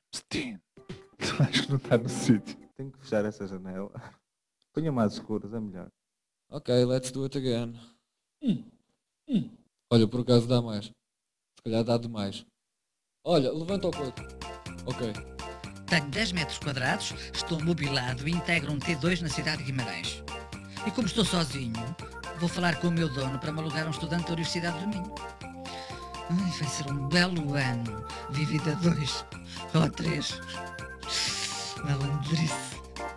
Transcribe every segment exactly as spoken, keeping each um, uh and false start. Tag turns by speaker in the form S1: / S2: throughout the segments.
S1: Steam. Acho que não está no sítio.
S2: Tenho que fechar essa janela. Ponha mais escuras, é melhor.
S3: Ok, let's do it again. Hum. Hum. Olha, por acaso dá mais. Se calhar dá demais. Olha, levanta o coito. Ok.
S4: Tenho dez metros quadrados, estou mobilado e integro um T dois na cidade de Guimarães. E como estou sozinho, vou falar com o meu dono para me alugar um estudante da Universidade do Minho. Ai, vai ser um belo ano. Vivido a dois ou a três. Malandrice.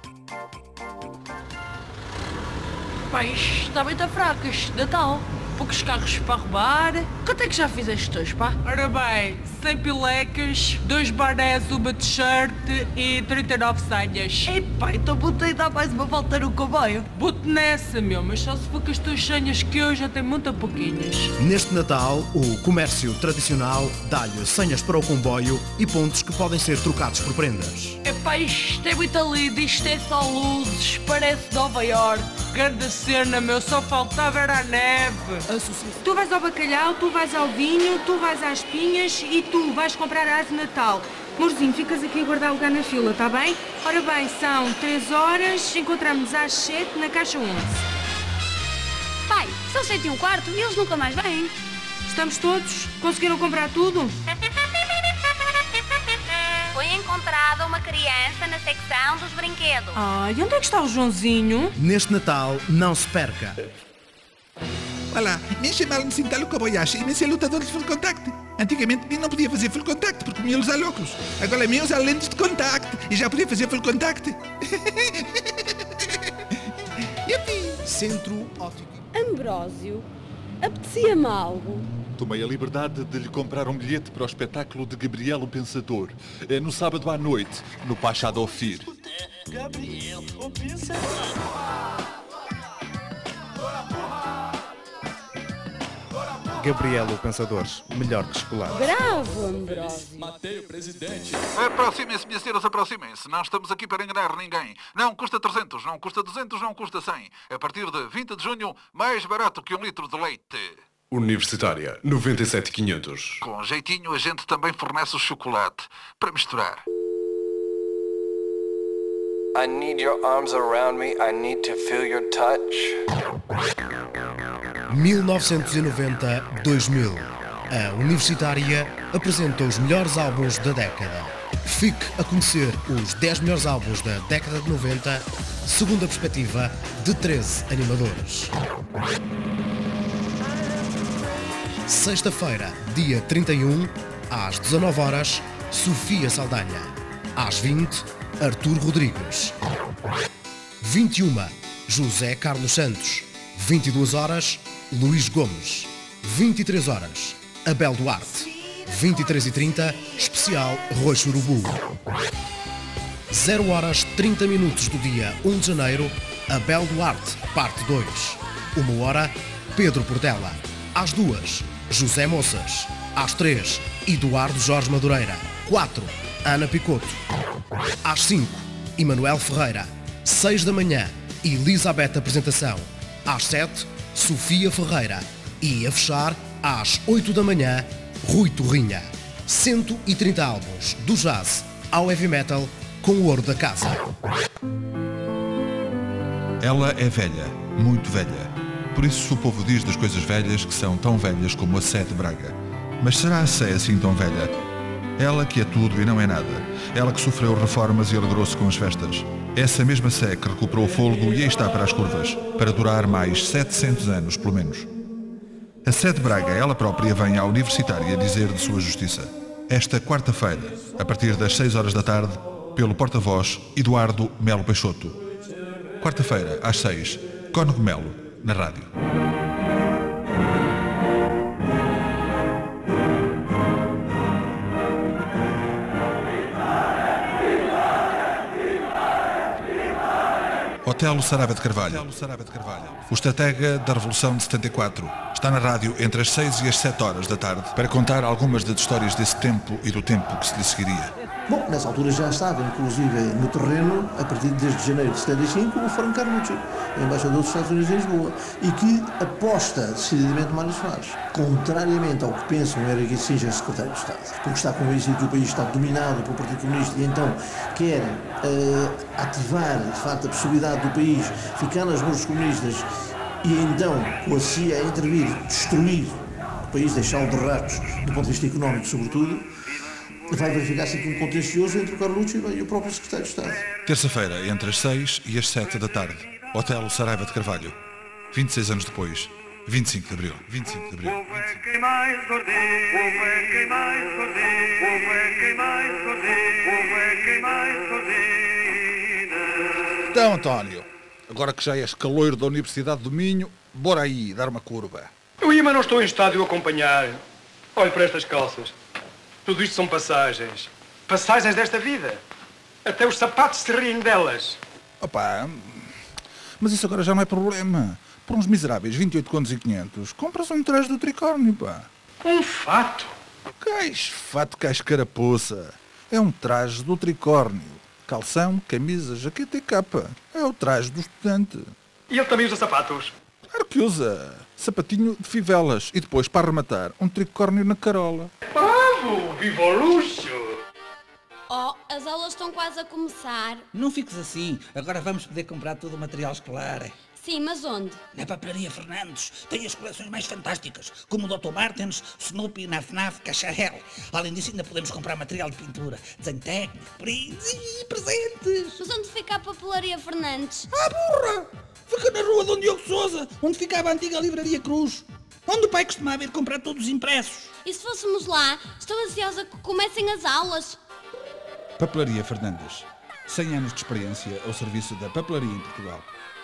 S5: Pai, isto está bem fraco, este Natal. Poucos carros para roubar. Quanto é que já fizeste hoje, pá?
S6: Ora bem, cem pilecas, dois barés, uma t-shirt e trinta e nove senhas.
S5: Ei, pai, então botei dar mais uma volta no comboio.
S6: Bote nessa, meu, mas só se for com as tuas senhas que hoje já tem muito pouquinhas.
S7: Neste Natal, o comércio tradicional dá-lhe senhas para o comboio e pontos que podem ser trocados por prendas.
S6: Epá, isto é muito lindo, isto é só luzes, parece Nova York. Grande cena, meu, só faltava era a neve.
S8: Tu vais ao bacalhau, tu vais ao vinho, tu vais às pinhas e tu vais comprar a árvore de Natal. Morzinho, ficas aqui a guardar lugar na fila, tá bem? Ora bem, são três horas, encontramos às sete na caixa onze.
S9: Pai, são sete e um quarto e eles nunca mais vêm.
S8: Estamos todos? Conseguiram comprar tudo?
S9: Foi encontrada uma criança na secção dos brinquedos.
S8: Ai, onde é que está o Joãozinho?
S7: Neste Natal, não se perca.
S10: Olá, me chamaram Sintalo Kobayashi e me sei lutador de full contact. Antigamente eu não podia fazer full contact porque me ia usar óculos. Agora me usa lentes de contact e já podia fazer full contact.
S7: Centro Óptico.
S11: Ambrósio, apetecia-me algo.
S1: Tomei a liberdade de lhe comprar um bilhete para o espetáculo de Gabriel o Pensador, no sábado à noite, no Pacha do Ofir.
S12: Gabriel o Pensador.
S2: Gabriel o Pensador, melhor que chocolate.
S11: Bravo, Ambrósio.
S12: Matei o presidente.
S13: Aproximem-se, minhas senhoras, aproximem-se. Não estamos aqui para enganar ninguém. Não custa trezentos, não custa duzentos, não custa cem. A partir de vinte de junho, mais barato que um litro de leite.
S14: Universitária, noventa e sete quinhentos.
S13: Com jeitinho, a gente também fornece o chocolate para misturar.
S15: I need your arms around me. I need to feel your touch.
S7: mil novecentos e noventa a dois mil. A Universitária apresenta os melhores álbuns da década. Fique a conhecer os dez melhores álbuns da década de noventa, segundo a perspectiva de treze animadores. Sexta-feira, dia trinta e um, às dezanove horas, Sofia Saldanha. Às vinte, Artur Rodrigues. vinte e uma, José Carlos Santos. vinte e duas horas, Luís Gomes. vinte e três horas, Abel Duarte. vinte e três e trinta, especial Rui Churubu. zero horas trinta minutos do dia um de janeiro, Abel Duarte, parte dois. uma hora, Pedro Portela. Às duas, José Moças. Às três, Eduardo Jorge Madureira. quatro, Ana Picoto. Às cinco, Emanuel Ferreira. seis da manhã, Elizabeth Apresentação. Às sete, Sofia Ferreira. E a fechar, às oito da manhã, Rui Torrinha. cento e trinta álbuns, do jazz ao heavy metal, com o ouro da casa.
S16: Ela é velha, muito velha. Por isso o povo diz das coisas velhas que são tão velhas como a Sé de Braga. Mas será a Sé assim tão velha? Ela que é tudo e não é nada. Ela que sofreu reformas e alegrou-se com as festas. Essa mesma Sé que recuperou o fôlego e aí está para as curvas, para durar mais setecentos anos, pelo menos. A Sé de Braga, ela própria, vem à Universitária dizer de sua justiça. Esta quarta-feira, a partir das seis horas da tarde, pelo porta-voz Eduardo Melo Peixoto. Quarta-feira, às seis, Cónigo Melo, na rádio. Otelo Saraiva de Carvalho, o estratega da Revolução de setenta e quatro, está na rádio entre as seis e as sete horas da tarde para contar algumas das histórias desse tempo e do tempo que se lhe seguiria.
S17: Bom, nessa altura já estava, inclusive, no terreno, a partir de desde janeiro de setenta e cinco, o Franco Carlucci, embaixador dos Estados Unidos em Lisboa, e que aposta decididamente Mário Soares, contrariamente ao que pensam era que seja secretário de Estado, porque está convencido que o país está dominado pelo Partido Comunista e então quer uh, ativar, de facto, a possibilidade do país ficar nas mãos dos comunistas e então, com a C I A a intervir, destruir o país, deixá-lo de ratos, do ponto de vista económico, sobretudo. Vai verificar-se aqui um contencioso entre o Carlucci e o próprio secretário de Estado.
S16: Terça-feira, entre as seis e as sete da tarde. Hotel Saraiva de Carvalho. vinte e seis anos depois. vinte e cinco de abril. vinte e cinco de abril.
S1: Então, António, agora que já és caloiro da Universidade do Minho, bora aí, dar uma curva.
S18: Eu ia, mas não estou em estado de o acompanhar. Olhe para estas calças. Tudo isto são passagens. Passagens desta vida. Até os sapatos se riem delas.
S1: Opa, mas isso agora já não é problema. Por uns miseráveis vinte e oito contos e quinhentos, compras um traje do Tricórnio, pá.
S18: Um fato?
S1: Cais fato, cais carapuça. É um traje do Tricórnio. Calção, camisa, jaqueta e capa. É o traje do estudante.
S18: E ele também usa sapatos?
S1: Claro que usa. Sapatinho de fivelas. E depois, para arrematar, um Tricórnio na carola.
S18: Bravo! Viva o luxo!
S9: Oh, as aulas estão quase a começar.
S19: Não fiques assim. Agora vamos poder comprar todo o material escolar.
S9: Sim, mas onde?
S19: Na Papelaria Fernandes. Tem as coleções mais fantásticas, como o doutor Martens, Snoopy, Naf Naf, Cacharel. Além disso, ainda podemos comprar material de pintura, desenho técnico, brindes e presentes.
S9: Mas onde fica a Papelaria Fernandes?
S19: Ah, burra! Fica na rua Dom Diogo Sousa, onde ficava a antiga Livraria Cruz. Onde o pai costumava ir comprar todos os impressos.
S9: E se fôssemos lá? Estou ansiosa que comecem as aulas.
S1: Papelaria Fernandes. cem anos de experiência ao serviço da papelaria em Portugal.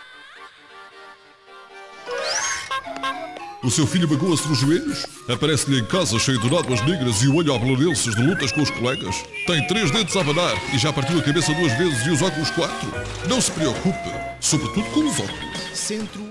S20: O seu filho magoa-se nos joelhos? Aparece-lhe em casa cheio de nódoas negras e o olho a ablarenses de lutas com os colegas? Tem três dentes a abanar e já partiu a cabeça duas vezes e os óculos quatro? Não se preocupe, sobretudo com os óculos.
S7: Centro.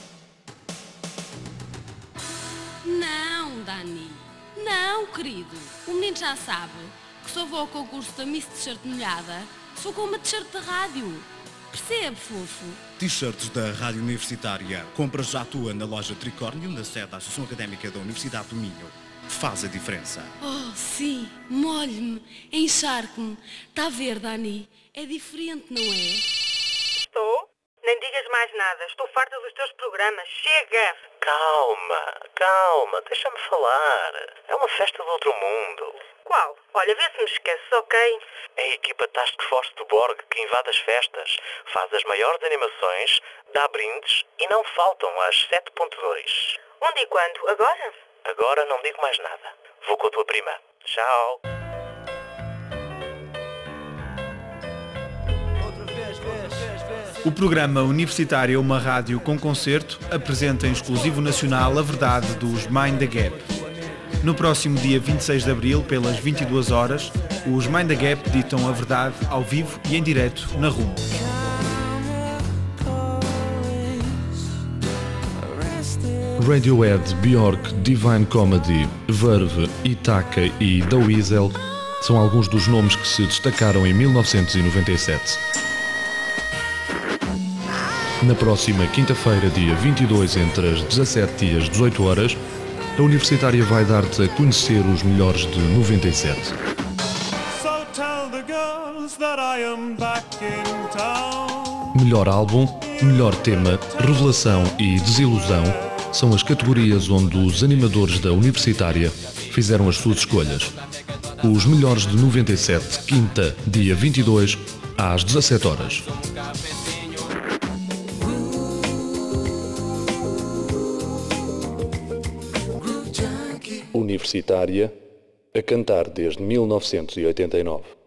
S5: Não, Dani. Não, querido. O menino já sabe que só vou ao concurso da Miss T-shirt molhada se for com uma t-shirt de rádio. Percebe, fofo?
S2: T-shirts da Rádio Universitária. Compra já a tua na loja Tricórnio, na sede da Associação Académica da Universidade do Minho. Faz a diferença.
S5: Oh, sim. Molhe-me. Encharque-me. Está a ver, Dani? É diferente, não é?
S21: Estou? Nem digas mais nada. Estou farta dos teus programas. Chega!
S22: Calma, calma. Deixa-me falar. É uma festa do outro mundo.
S21: Qual? Olha, vê se me esqueces, ok?
S22: É a equipa Task Force do Borg que invade as festas, faz as maiores animações, dá brindes e não faltam às sete ponto dois.
S21: Onde e quando? Agora?
S22: Agora não digo mais nada. Vou com a tua prima. Tchau.
S23: O programa Universitário é uma rádio com concerto apresenta em exclusivo nacional a verdade dos Mind the Gap. No próximo dia vinte e seis de abril, pelas vinte e duas horas, os Mind the Gap ditam a verdade ao vivo e em direto na Rumo.
S24: Radiohead, Björk, Divine Comedy, Verve, Itaca e The Weasel são alguns dos nomes que se destacaram em mil novecentos e noventa e sete. Na próxima quinta-feira, dia vinte e dois, entre as dezassete e as dezoito horas, a Universitária vai dar-te a conhecer os melhores de noventa e sete. Melhor álbum, melhor tema, revelação e desilusão são as categorias onde os animadores da Universitária fizeram as suas escolhas. Os melhores de noventa e sete, quinta, dia vinte e dois, às dezassete horas. Universitária, a cantar desde mil novecentos e oitenta e nove.